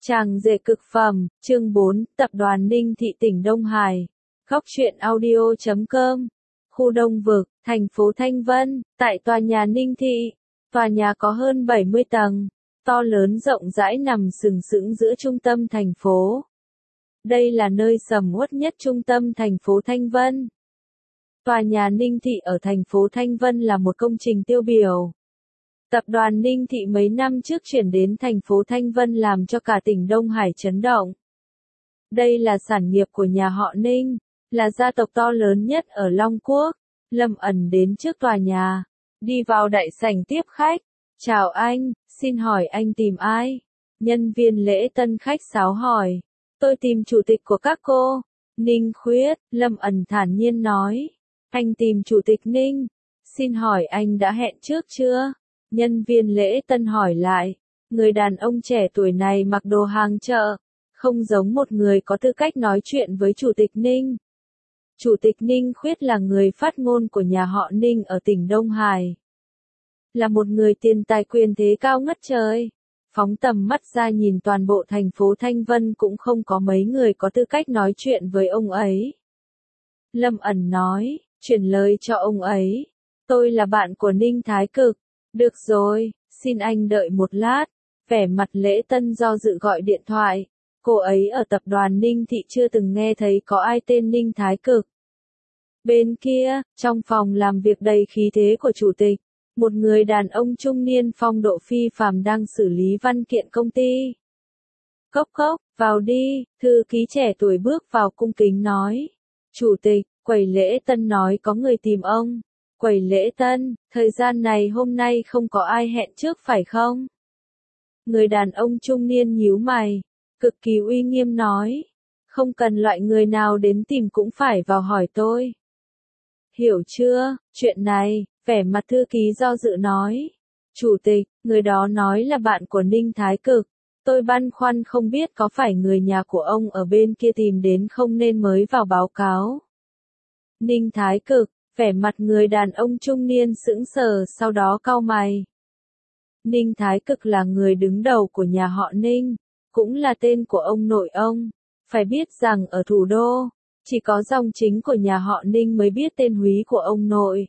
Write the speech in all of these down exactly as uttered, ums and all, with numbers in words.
Chàng rể cực phẩm, chương bốn, Tập đoàn Ninh Thị tỉnh Đông Hải. Góc truyện audio chấm com. Khu Đông Vực, thành phố Thanh Vân, tại tòa nhà Ninh Thị. Tòa nhà có hơn bảy mươi tầng, to lớn rộng rãi nằm sừng sững giữa trung tâm thành phố. Đây là nơi sầm uất nhất trung tâm thành phố Thanh Vân. Tòa nhà Ninh Thị ở thành phố Thanh Vân là một công trình tiêu biểu. Tập đoàn Ninh Thị mấy năm trước chuyển đến thành phố Thanh Vân làm cho cả tỉnh Đông Hải chấn động. Đây là sản nghiệp của nhà họ Ninh, là gia tộc to lớn nhất ở Long Quốc. Lâm ẩn đến trước tòa nhà, đi vào đại sảnh tiếp khách. Chào anh, xin hỏi anh tìm ai? Nhân viên lễ tân khách sáo hỏi. Tôi tìm chủ tịch của các cô. Ninh Khuyết, Lâm ẩn thản nhiên nói. Anh tìm chủ tịch Ninh. Xin hỏi anh đã hẹn trước chưa? Nhân viên lễ tân hỏi lại. Người đàn ông trẻ tuổi này mặc đồ hàng chợ, không giống một người có tư cách nói chuyện với chủ tịch Ninh. Chủ tịch Ninh Khuyết là người phát ngôn của nhà họ Ninh ở tỉnh Đông Hải. Là một người tiền tài quyền thế cao ngất trời. Phóng tầm mắt ra nhìn toàn bộ thành phố Thanh Vân cũng không có mấy người có tư cách nói chuyện với ông ấy. Lâm ẩn nói, chuyển lời cho ông ấy. Tôi là bạn của Ninh Thái Cực. Được rồi, xin anh đợi một lát. Vẻ mặt lễ tân do dự gọi điện thoại. Cô ấy ở tập đoàn Ninh Thị chưa từng nghe thấy có ai tên Ninh Thái Cực. Bên kia, trong phòng làm việc đầy khí thế của chủ tịch, một người đàn ông trung niên phong độ phi phàm đang xử lý văn kiện công ty. Cốc cốc, vào đi, thư ký trẻ tuổi bước vào cung kính nói. Chủ tịch, quầy lễ tân nói có người tìm ông. Quầy lễ tân, thời gian này hôm nay không có ai hẹn trước phải không? Người đàn ông trung niên nhíu mày, cực kỳ uy nghiêm nói. Không cần loại người nào đến tìm cũng phải vào hỏi tôi. Hiểu chưa, chuyện này, vẻ mặt thư ký do dự nói. Chủ tịch, người đó nói là bạn của Ninh Thái Cực. Tôi băn khoăn không biết có phải người nhà của ông ở bên kia tìm đến không nên mới vào báo cáo. Ninh Thái Cực. Vẻ mặt người đàn ông trung niên sững sờ sau đó cau mày. Ninh Thái Cực là người đứng đầu của nhà họ Ninh, cũng là tên của ông nội ông. Phải biết rằng ở thủ đô, chỉ có dòng chính của nhà họ Ninh mới biết tên húy của ông nội.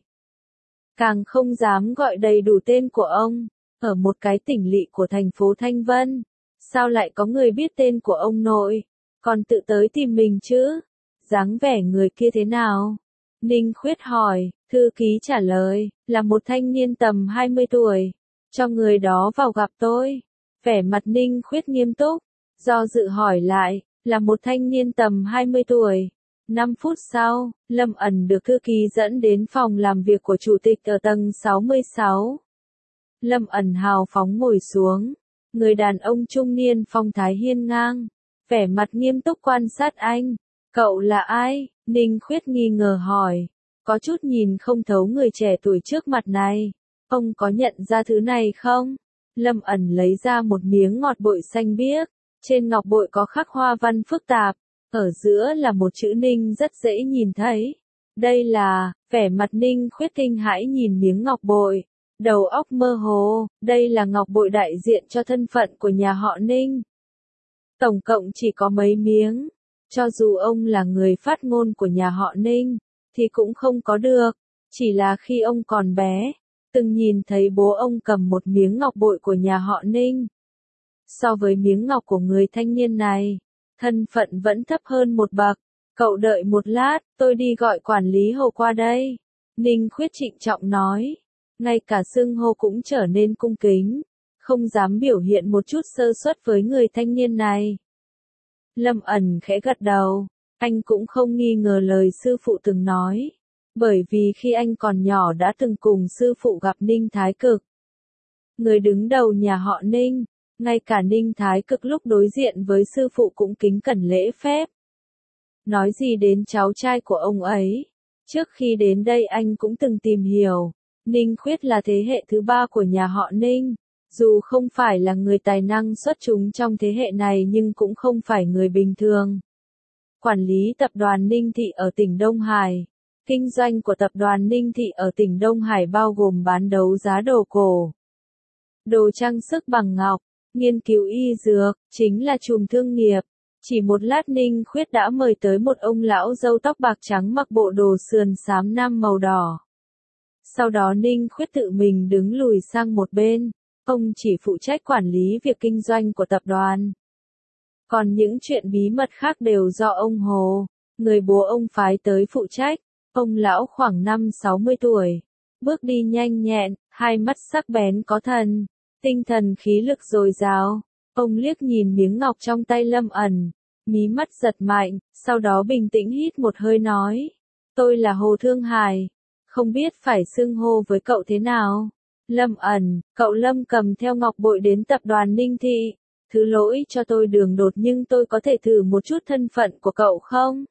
Càng không dám gọi đầy đủ tên của ông, ở một cái tỉnh lỵ của thành phố Thanh Vân. Sao lại có người biết tên của ông nội, còn tự tới tìm mình chứ? Dáng vẻ người kia thế nào? Ninh Khuyết hỏi, thư ký trả lời, là một thanh niên tầm hai mươi tuổi. Cho người đó vào gặp tôi. Vẻ mặt Ninh Khuyết nghiêm túc, do dự hỏi lại, là một thanh niên tầm hai mươi tuổi. năm phút sau, Lâm ẩn được thư ký dẫn đến phòng làm việc của chủ tịch ở tầng sáu mươi sáu. Lâm ẩn hào phóng ngồi xuống. Người đàn ông trung niên phong thái hiên ngang, vẻ mặt nghiêm túc quan sát anh. Cậu là ai? Ninh Khuyết nghi ngờ hỏi. Có chút nhìn không thấu người trẻ tuổi trước mặt này. Ông có nhận ra thứ này không? Lâm ẩn lấy ra một miếng ngọc bội xanh biếc. Trên ngọc bội có khắc hoa văn phức tạp. Ở giữa là một chữ Ninh rất dễ nhìn thấy. Đây là, vẻ mặt Ninh Khuyết kinh hãi nhìn miếng ngọc bội. Đầu óc mơ hồ, đây là ngọc bội đại diện cho thân phận của nhà họ Ninh. Tổng cộng chỉ có mấy miếng. Cho dù ông là người phát ngôn của nhà họ Ninh, thì cũng không có được. Chỉ là khi ông còn bé, từng nhìn thấy bố ông cầm một miếng ngọc bội của nhà họ Ninh. So với miếng ngọc của người thanh niên này, thân phận vẫn thấp hơn một bậc. Cậu đợi một lát, tôi đi gọi quản lý Hồ qua đây. Ninh Khuyết trịnh trọng nói. Ngay cả xưng hô cũng trở nên cung kính, không dám biểu hiện một chút sơ suất với người thanh niên này. Lâm ẩn khẽ gật đầu, anh cũng không nghi ngờ lời sư phụ từng nói, bởi vì khi anh còn nhỏ đã từng cùng sư phụ gặp Ninh Thái Cực. Người đứng đầu nhà họ Ninh, ngay cả Ninh Thái Cực lúc đối diện với sư phụ cũng kính cẩn lễ phép. Nói gì đến cháu trai của ông ấy, trước khi đến đây anh cũng từng tìm hiểu, Ninh Khuyết là thế hệ thứ ba của nhà họ Ninh. Dù không phải là người tài năng xuất chúng trong thế hệ này nhưng cũng không phải người bình thường. Quản lý tập đoàn Ninh Thị ở tỉnh Đông Hải. Kinh doanh của tập đoàn Ninh Thị ở tỉnh Đông Hải bao gồm bán đấu giá đồ cổ, đồ trang sức bằng ngọc, nghiên cứu y dược, chính là chùm thương nghiệp. Chỉ một lát Ninh Khuyết đã mời tới một ông lão râu tóc bạc trắng mặc bộ đồ sườn xám nam màu đỏ. Sau đó Ninh Khuyết tự mình đứng lùi sang một bên, ông chỉ phụ trách quản lý việc kinh doanh của tập đoàn. Còn những chuyện bí mật khác đều do ông Hồ, người bố ông phái tới phụ trách. Ông lão khoảng năm sáu mươi tuổi, bước đi nhanh nhẹn, hai mắt sắc bén có thần, tinh thần khí lực dồi dào. Ông liếc nhìn miếng ngọc trong tay Lâm ẩn, mí mắt giật mạnh, sau đó bình tĩnh hít một hơi nói. Tôi là Hồ Thương Hải, không biết phải xưng hô với cậu thế nào. Lâm ẩn, cậu Lâm cầm theo ngọc bội đến tập đoàn Ninh Thị. Thứ lỗi cho tôi đường đột nhưng tôi có thể thử một chút thân phận của cậu không?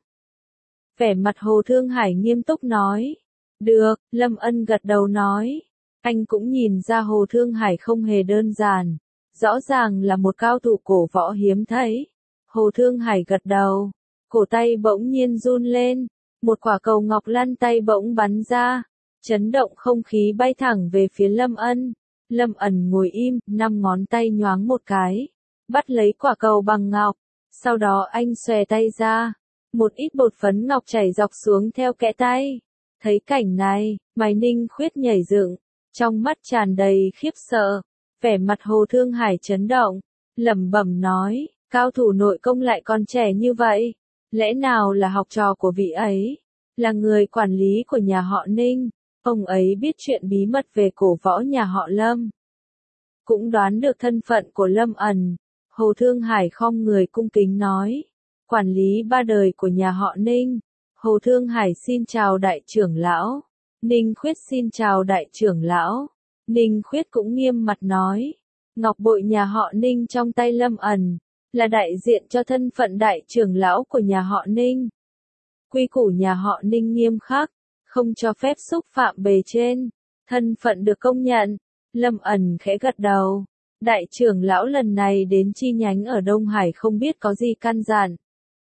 Vẻ mặt Hồ Thương Hải nghiêm túc nói. Được, Lâm Ân gật đầu nói. Anh cũng nhìn ra Hồ Thương Hải không hề đơn giản. Rõ ràng là một cao thủ cổ võ hiếm thấy. Hồ Thương Hải gật đầu. Cổ tay bỗng nhiên run lên. Một quả cầu ngọc lăn tay bỗng bắn ra. Chấn động không khí bay thẳng về phía Lâm Ân. Lâm Ẩn ngồi im, năm ngón tay nhoáng một cái. Bắt lấy quả cầu bằng ngọc. Sau đó anh xòe tay ra. Một ít bột phấn ngọc chảy dọc xuống theo kẽ tay. Thấy cảnh này, mày Ninh Khuyết nhảy dựng, trong mắt tràn đầy khiếp sợ. Vẻ mặt Hồ Thương Hải chấn động, lẩm bẩm nói, cao thủ nội công lại còn trẻ như vậy. Lẽ nào là học trò của vị ấy? Là người quản lý của nhà họ Ninh. Ông ấy biết chuyện bí mật về cổ võ nhà họ Lâm. Cũng đoán được thân phận của Lâm ẩn. Hồ Thương Hải khom người cung kính nói. Quản lý ba đời của nhà họ Ninh. Hồ Thương Hải xin chào đại trưởng lão. Ninh Khuyết xin chào đại trưởng lão. Ninh Khuyết cũng nghiêm mặt nói. Ngọc bội nhà họ Ninh trong tay Lâm ẩn. Là đại diện cho thân phận đại trưởng lão của nhà họ Ninh. Quy củ nhà họ Ninh nghiêm khắc. Không cho phép xúc phạm bề trên. Thân phận được công nhận. Lâm ẩn khẽ gật đầu. Đại trưởng lão lần này đến chi nhánh ở Đông Hải không biết có gì căn dặn.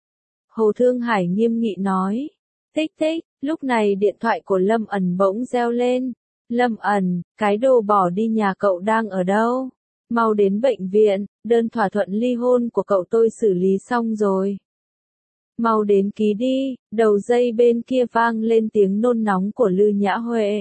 Hồ Thương Hải nghiêm nghị nói. Tích tích, lúc này điện thoại của Lâm ẩn bỗng reo lên. Lâm ẩn, cái đồ bỏ đi nhà cậu đang ở đâu? Mau đến bệnh viện, đơn thỏa thuận ly hôn của cậu tôi xử lý xong rồi. Mau đến ký đi, đầu dây bên kia vang lên tiếng nôn nóng của Lư Nhã Huệ.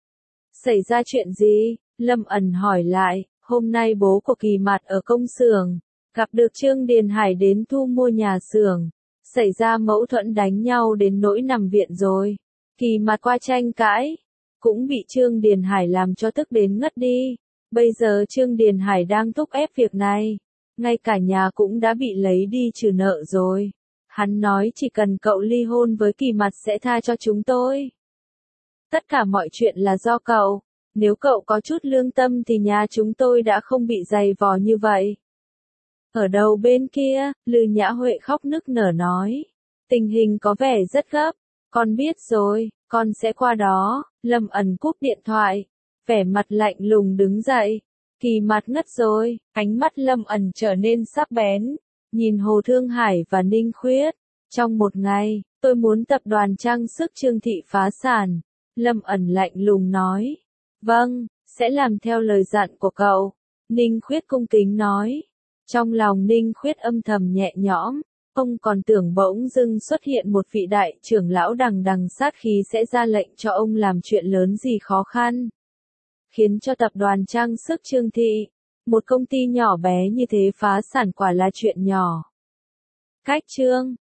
Xảy ra chuyện gì? Lâm ẩn hỏi lại, hôm nay bố của Kỳ Mạt ở công xưởng, gặp được Trương Điền Hải đến thu mua nhà xưởng. Xảy ra mâu thuẫn đánh nhau đến nỗi nằm viện rồi. Kỳ Mạt qua tranh cãi, cũng bị Trương Điền Hải làm cho tức đến ngất đi. Bây giờ Trương Điền Hải đang thúc ép việc này. Ngay cả nhà cũng đã bị lấy đi trừ nợ rồi. Hắn nói chỉ cần cậu ly hôn với Kỳ Mạt sẽ tha cho chúng tôi. Tất cả mọi chuyện là do cậu. Nếu cậu có chút lương tâm thì nhà chúng tôi đã không bị dày vò như vậy. Ở đầu bên kia, Lư Nhã Huệ khóc nức nở nói. Tình hình có vẻ rất gấp. Con biết rồi, con sẽ qua đó. Lâm ẩn cúp điện thoại. Vẻ mặt lạnh lùng đứng dậy. Kỳ Mạt ngất rồi. Ánh mắt Lâm ẩn trở nên sắc bén. Nhìn Hồ Thương Hải và Ninh Khuyết. Trong một ngày, tôi muốn tập đoàn trang sức Trương Thị phá sản. Lâm ẩn lạnh lùng nói. Vâng, sẽ làm theo lời dặn của cậu. Ninh Khuyết cung kính nói. Trong lòng Ninh Khuyết âm thầm nhẹ nhõm. Ông còn tưởng bỗng dưng xuất hiện một vị đại trưởng lão đằng đằng sát khí sẽ ra lệnh cho ông làm chuyện lớn gì khó khăn. Khiến cho tập đoàn trang sức Trương Thị, một công ty nhỏ bé như thế phá sản quả là chuyện nhỏ. Cách chương